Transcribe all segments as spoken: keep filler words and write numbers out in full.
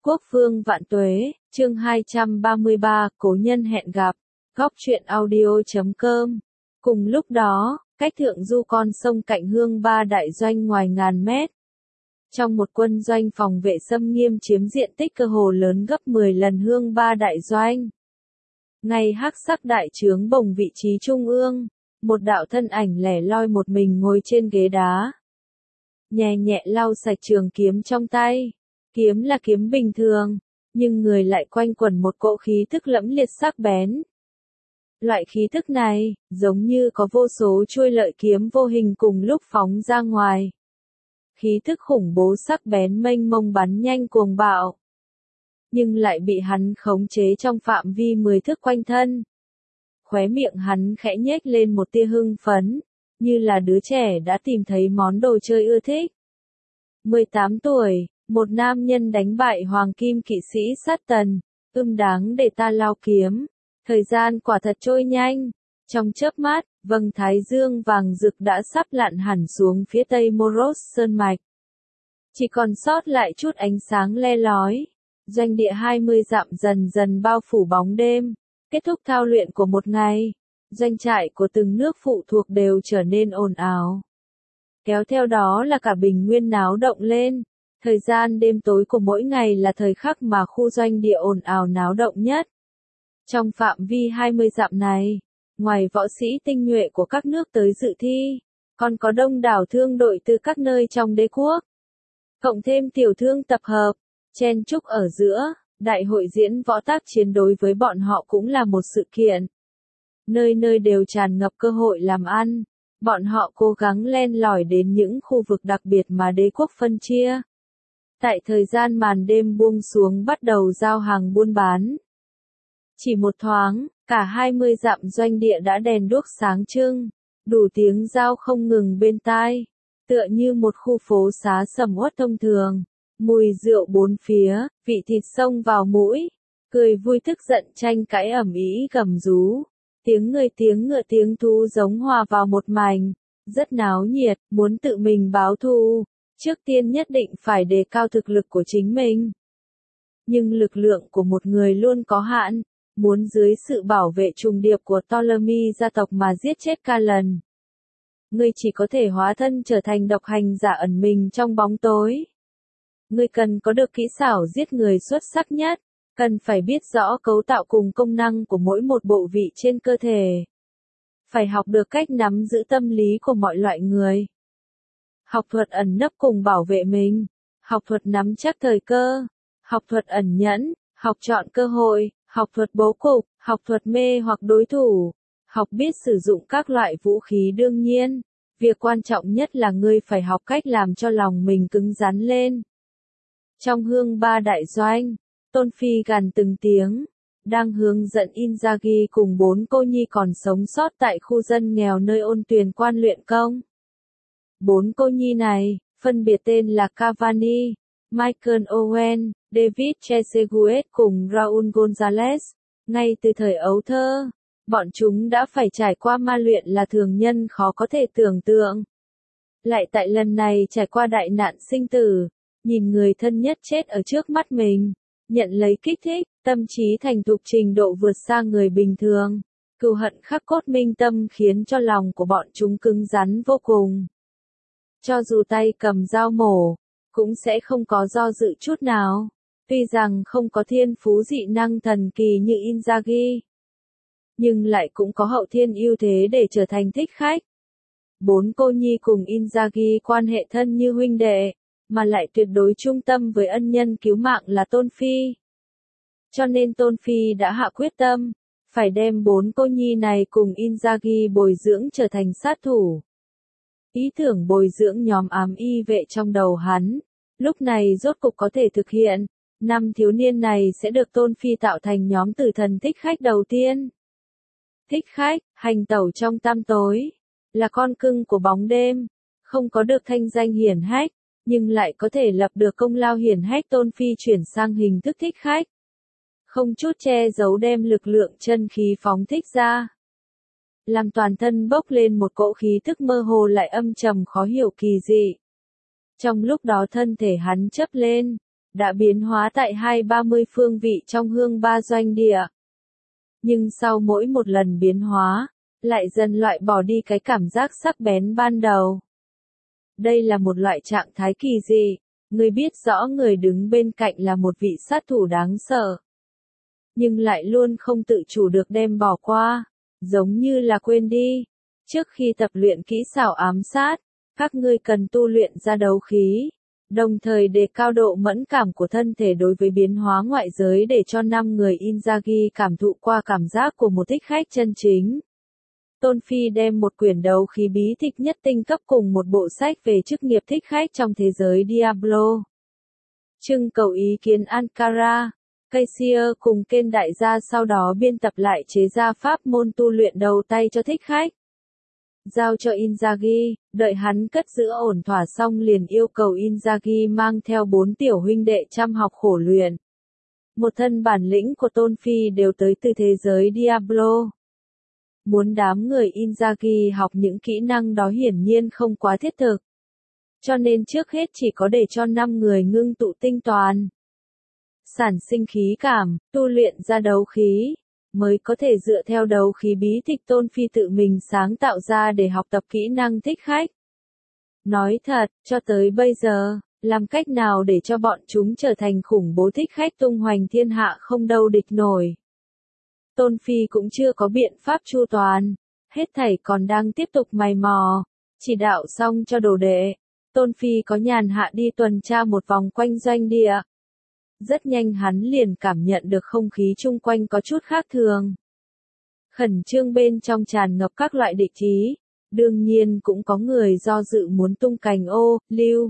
Quốc vương vạn tuế, chương hai trăm ba mươi ba, cố nhân hẹn gặp, góc truyện audio chấm com. Cùng lúc đó, cách thượng du con sông cạnh Hương Ba đại doanh ngoài ngàn mét. Trong một quân doanh phòng vệ xâm nghiêm chiếm diện tích cơ hồ lớn gấp mười lần Hương Ba đại doanh. Ngay hắc sắc đại trướng bồng vị trí trung ương, một đạo thân ảnh lẻ loi một mình ngồi trên ghế đá. Nhẹ nhẹ lau sạch trường kiếm trong tay. Kiếm là kiếm bình thường, nhưng người lại quanh quẩn một cỗ khí thức lẫm liệt sắc bén. Loại khí thức này, giống như có vô số chuôi lợi kiếm vô hình cùng lúc phóng ra ngoài. Khí thức khủng bố sắc bén mênh mông bắn nhanh cuồng bạo. Nhưng lại bị hắn khống chế trong phạm vi mười thước quanh thân. Khóe miệng hắn khẽ nhếch lên một tia hưng phấn, như là đứa trẻ đã tìm thấy món đồ chơi ưa thích. mười tám tuổi. Một nam nhân đánh bại hoàng kim kỵ sĩ sát tần, ưm đáng để ta lao kiếm. Thời gian quả thật trôi nhanh. Trong chớp mắt, vầng thái dương vàng rực đã sắp lặn hẳn xuống phía tây Moros Sơn Mạch. Chỉ còn sót lại chút ánh sáng le lói. Doanh địa hai mươi dặm dần dần bao phủ bóng đêm. Kết thúc thao luyện của một ngày, doanh trại của từng nước phụ thuộc đều trở nên ồn ào. Kéo theo đó là cả bình nguyên náo động lên. Thời gian đêm tối của mỗi ngày là thời khắc mà khu doanh địa ồn ào náo động nhất. Trong phạm vi hai mươi dặm này, ngoài võ sĩ tinh nhuệ của các nước tới dự thi, còn có đông đảo thương đội từ các nơi trong đế quốc. Cộng thêm tiểu thương tập hợp, chen chúc ở giữa, đại hội diễn võ tác chiến đối với bọn họ cũng là một sự kiện. Nơi nơi đều tràn ngập cơ hội làm ăn, bọn họ cố gắng len lỏi đến những khu vực đặc biệt mà đế quốc phân chia. Tại thời gian màn đêm buông xuống bắt đầu giao hàng buôn bán. Chỉ một thoáng, cả hai mươi dặm doanh địa đã đèn đuốc sáng trưng, đủ tiếng giao không ngừng bên tai, tựa như một khu phố xá sầm uất thông thường, mùi rượu bốn phía, vị thịt xông vào mũi, cười vui tức giận tranh cãi ầm ĩ gầm rú, tiếng người tiếng ngựa tiếng thú giống hòa vào một mảnh, rất náo nhiệt, muốn tự mình báo thù. Trước tiên nhất định phải đề cao thực lực của chính mình. Nhưng lực lượng của một người luôn có hạn, muốn dưới sự bảo vệ trùng điệp của Ptolemy gia tộc mà giết chết ca lần. Ngươi chỉ có thể hóa thân trở thành độc hành giả ẩn mình trong bóng tối. Ngươi cần có được kỹ xảo giết người xuất sắc nhất, cần phải biết rõ cấu tạo cùng công năng của mỗi một bộ vị trên cơ thể. Phải học được cách nắm giữ tâm lý của mọi loại người. Học thuật ẩn nấp cùng bảo vệ mình, học thuật nắm chắc thời cơ, học thuật ẩn nhẫn, học chọn cơ hội, học thuật bố cục, học thuật mê hoặc đối thủ, học biết sử dụng các loại vũ khí đương nhiên. Việc quan trọng nhất là ngươi phải học cách làm cho lòng mình cứng rắn lên. Trong Hương Ba đại doanh, Tôn Phi gằn từng tiếng, đang hướng dẫn Inzaghi cùng bốn cô nhi còn sống sót tại khu dân nghèo nơi ôn tuyền quan luyện công. Bốn cô nhi này, phân biệt tên là Cavani, Michael Owen, David Trezeguet cùng Raúl González. Ngay từ thời ấu thơ, bọn chúng đã phải trải qua ma luyện là thường nhân khó có thể tưởng tượng. Lại tại lần này trải qua đại nạn sinh tử, nhìn người thân nhất chết ở trước mắt mình, nhận lấy kích thích, tâm trí thành thục trình độ vượt xa người bình thường. Cừu hận khắc cốt minh tâm khiến cho lòng của bọn chúng cứng rắn vô cùng. Cho dù tay cầm dao mổ, cũng sẽ không có do dự chút nào. Tuy rằng không có thiên phú dị năng thần kỳ như Inzaghi, nhưng lại cũng có hậu thiên ưu thế để trở thành thích khách. Bốn cô nhi cùng Inzaghi quan hệ thân như huynh đệ, mà lại tuyệt đối trung tâm với ân nhân cứu mạng là Tôn Phi. Cho nên Tôn Phi đã hạ quyết tâm, phải đem bốn cô nhi này cùng Inzaghi bồi dưỡng trở thành sát thủ. Ý tưởng bồi dưỡng nhóm ám y vệ trong đầu hắn, lúc này rốt cục có thể thực hiện, năm thiếu niên này sẽ được Tôn Phi tạo thành nhóm tử thần thích khách đầu tiên. Thích khách, hành tẩu trong tăm tối, là con cưng của bóng đêm, không có được thanh danh hiển hách, nhưng lại có thể lập được công lao hiển hách. Tôn Phi chuyển sang hình thức thích khách. Không chút che giấu đem lực lượng chân khí phóng thích ra. Làm toàn thân bốc lên một cỗ khí thức mơ hồ lại âm trầm khó hiểu kỳ dị. Trong lúc đó thân thể hắn chớp lên, đã biến hóa tại hai ba mươi phương vị trong hương ba doanh địa. Nhưng sau mỗi một lần biến hóa, lại dần loại bỏ đi cái cảm giác sắc bén ban đầu. Đây là một loại trạng thái kỳ dị, người biết rõ người đứng bên cạnh là một vị sát thủ đáng sợ. Nhưng lại luôn không tự chủ được đem bỏ qua, giống như là quên đi. Trước khi tập luyện kỹ xảo ám sát, các ngươi cần tu luyện ra đấu khí, đồng thời đề cao độ mẫn cảm của thân thể đối với biến hóa ngoại giới để cho năm người Inzaghi cảm thụ qua cảm giác của một thích khách chân chính. Tôn Phi đem một quyển đấu khí bí tịch nhất tinh cấp cùng một bộ sách về chức nghiệp thích khách trong thế giới Diablo. Trưng cầu ý kiến Ankara, Caesar cùng Ken đại gia sau đó biên tập lại chế ra pháp môn tu luyện đầu tay cho thích khách. Giao cho Inzaghi, đợi hắn cất giữ ổn thỏa xong liền yêu cầu Inzaghi mang theo bốn tiểu huynh đệ chăm học khổ luyện. Một thân bản lĩnh của Tôn Phi đều tới từ thế giới Diablo. Muốn đám người Inzaghi học những kỹ năng đó hiển nhiên không quá thiết thực. Cho nên trước hết chỉ có để cho năm người ngưng tụ tinh toàn. Sản sinh khí cảm, tu luyện ra đấu khí, mới có thể dựa theo đấu khí bí tịch Tôn Phi tự mình sáng tạo ra để học tập kỹ năng thích khách. Nói thật, cho tới bây giờ, làm cách nào để cho bọn chúng trở thành khủng bố thích khách tung hoành thiên hạ không đâu địch nổi. Tôn Phi cũng chưa có biện pháp chu toàn, hết thảy còn đang tiếp tục mày mò, chỉ đạo xong cho đồ đệ. Tôn Phi có nhàn hạ đi tuần tra một vòng quanh doanh địa. Rất nhanh hắn liền cảm nhận được không khí chung quanh có chút khác thường. Khẩn trương bên trong tràn ngập các loại địch ý, đương nhiên cũng có người do dự muốn tung cành ô, lưu.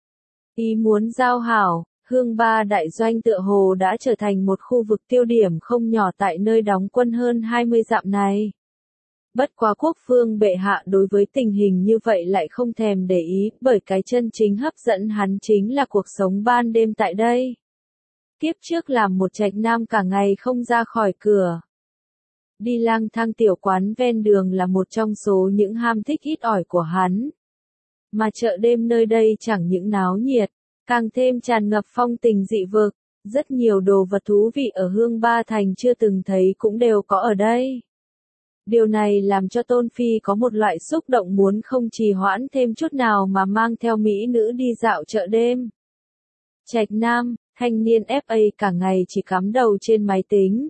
Ý muốn giao hảo, hương ba đại doanh tựa hồ đã trở thành một khu vực tiêu điểm không nhỏ tại nơi đóng quân hơn hai mươi dặm này. Bất quá quốc phương bệ hạ đối với tình hình như vậy lại không thèm để ý, bởi cái chân chính hấp dẫn hắn chính là cuộc sống ban đêm tại đây. Tiếp trước làm một trạch nam cả ngày không ra khỏi cửa. Đi lang thang tiểu quán ven đường là một trong số những ham thích ít ỏi của hắn. Mà chợ đêm nơi đây chẳng những náo nhiệt, càng thêm tràn ngập phong tình dị vực, rất nhiều đồ vật thú vị ở Hương Ba Thành chưa từng thấy cũng đều có ở đây. Điều này làm cho Tôn Phi có một loại xúc động muốn không trì hoãn thêm chút nào mà mang theo mỹ nữ đi dạo chợ đêm. Trạch Nam, thanh niên ép a cả ngày chỉ cắm đầu trên máy tính.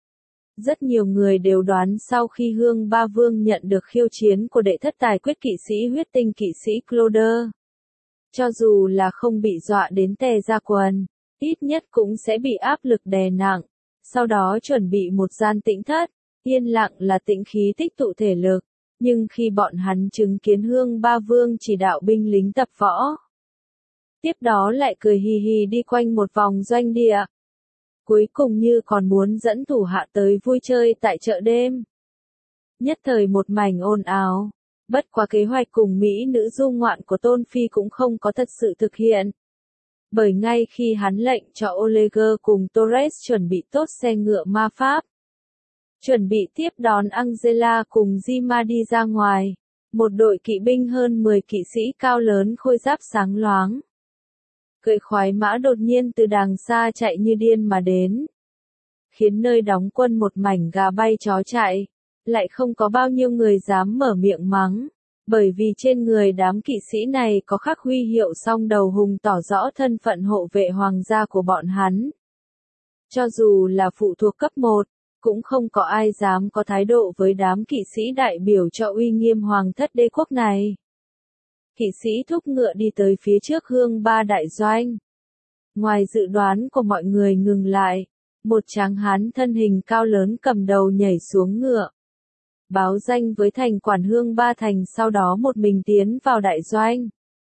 Rất nhiều người đều đoán sau khi Hương Ba Vương nhận được khiêu chiến của đệ thất tài quyết kỵ sĩ huyết tinh kỵ sĩ Cloder. Cho dù là không bị dọa đến tè ra quần, ít nhất cũng sẽ bị áp lực đè nặng, sau đó chuẩn bị một gian tĩnh thất, yên lặng là tĩnh khí tích tụ thể lực, nhưng khi bọn hắn chứng kiến Hương Ba Vương chỉ đạo binh lính tập võ, tiếp đó lại cười hì hì đi quanh một vòng doanh địa. Cuối cùng như còn muốn dẫn thủ hạ tới vui chơi tại chợ đêm. Nhất thời một mảnh ồn ào. Bất quá kế hoạch cùng mỹ nữ du ngoạn của Tôn Phi cũng không có thật sự thực hiện. Bởi ngay khi hắn lệnh cho Oleger cùng Torres chuẩn bị tốt xe ngựa ma pháp, chuẩn bị tiếp đón Angela cùng Zima đi ra ngoài, một đội kỵ binh hơn mười kỵ sĩ cao lớn khôi giáp sáng loáng, cưỡi khoái mã đột nhiên từ đàng xa chạy như điên mà đến, khiến nơi đóng quân một mảnh gà bay chó chạy. Lại không có bao nhiêu người dám mở miệng mắng, bởi vì trên người đám kỵ sĩ này có khắc huy hiệu song đầu hùng tỏ rõ thân phận hộ vệ hoàng gia của bọn hắn. Cho dù là phụ thuộc cấp một, cũng không có ai dám có thái độ với đám kỵ sĩ đại biểu cho uy nghiêm hoàng thất đế quốc này. Kỵ sĩ thúc ngựa đi tới phía trước Hương Ba đại doanh. Ngoài dự đoán của mọi người ngừng lại, một tráng hán thân hình cao lớn cầm đầu nhảy xuống ngựa. Báo danh với thành quản Hương Ba Thành sau đó một mình tiến vào đại doanh.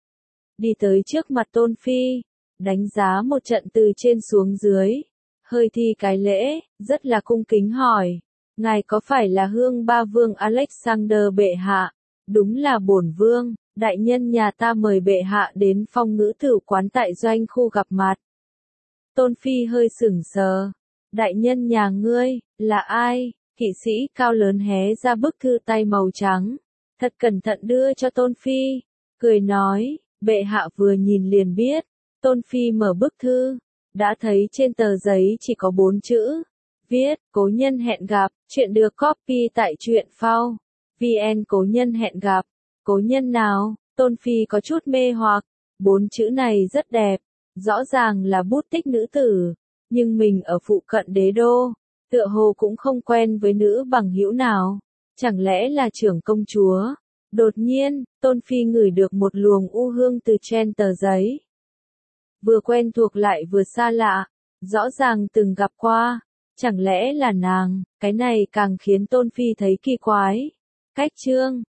Đi tới trước mặt Tôn Phi, đánh giá một trận từ trên xuống dưới, hơi thi cái lễ, rất là cung kính hỏi, ngài có phải là Hương Ba Vương Alexander bệ hạ? Đúng là bổn vương, đại nhân nhà ta mời bệ hạ đến phong ngữ tử quán tại doanh khu gặp mặt. Tôn Phi hơi sửng sờ, đại nhân nhà ngươi, là ai? Kỵ sĩ cao lớn hé ra bức thư tay màu trắng, thật cẩn thận đưa cho Tôn Phi, cười nói, bệ hạ vừa nhìn liền biết. Tôn Phi mở bức thư, đã thấy trên tờ giấy chỉ có bốn chữ. Viết, cố nhân hẹn gặp, chuyện được copy tại truyện phao. vn cố nhân hẹn gặp. Cố nhân nào? Tôn Phi có chút mê hoặc. Bốn chữ này rất đẹp. Rõ ràng là bút tích nữ tử. Nhưng mình ở phụ cận đế đô. Tựa hồ cũng không quen với nữ bằng hữu nào. Chẳng lẽ là trưởng công chúa? Đột nhiên, Tôn Phi ngửi được một luồng u hương từ trên tờ giấy. Vừa quen thuộc lại vừa xa lạ. Rõ ràng từng gặp qua. Chẳng lẽ là nàng? Cái này càng khiến Tôn Phi thấy kỳ quái. Cách chương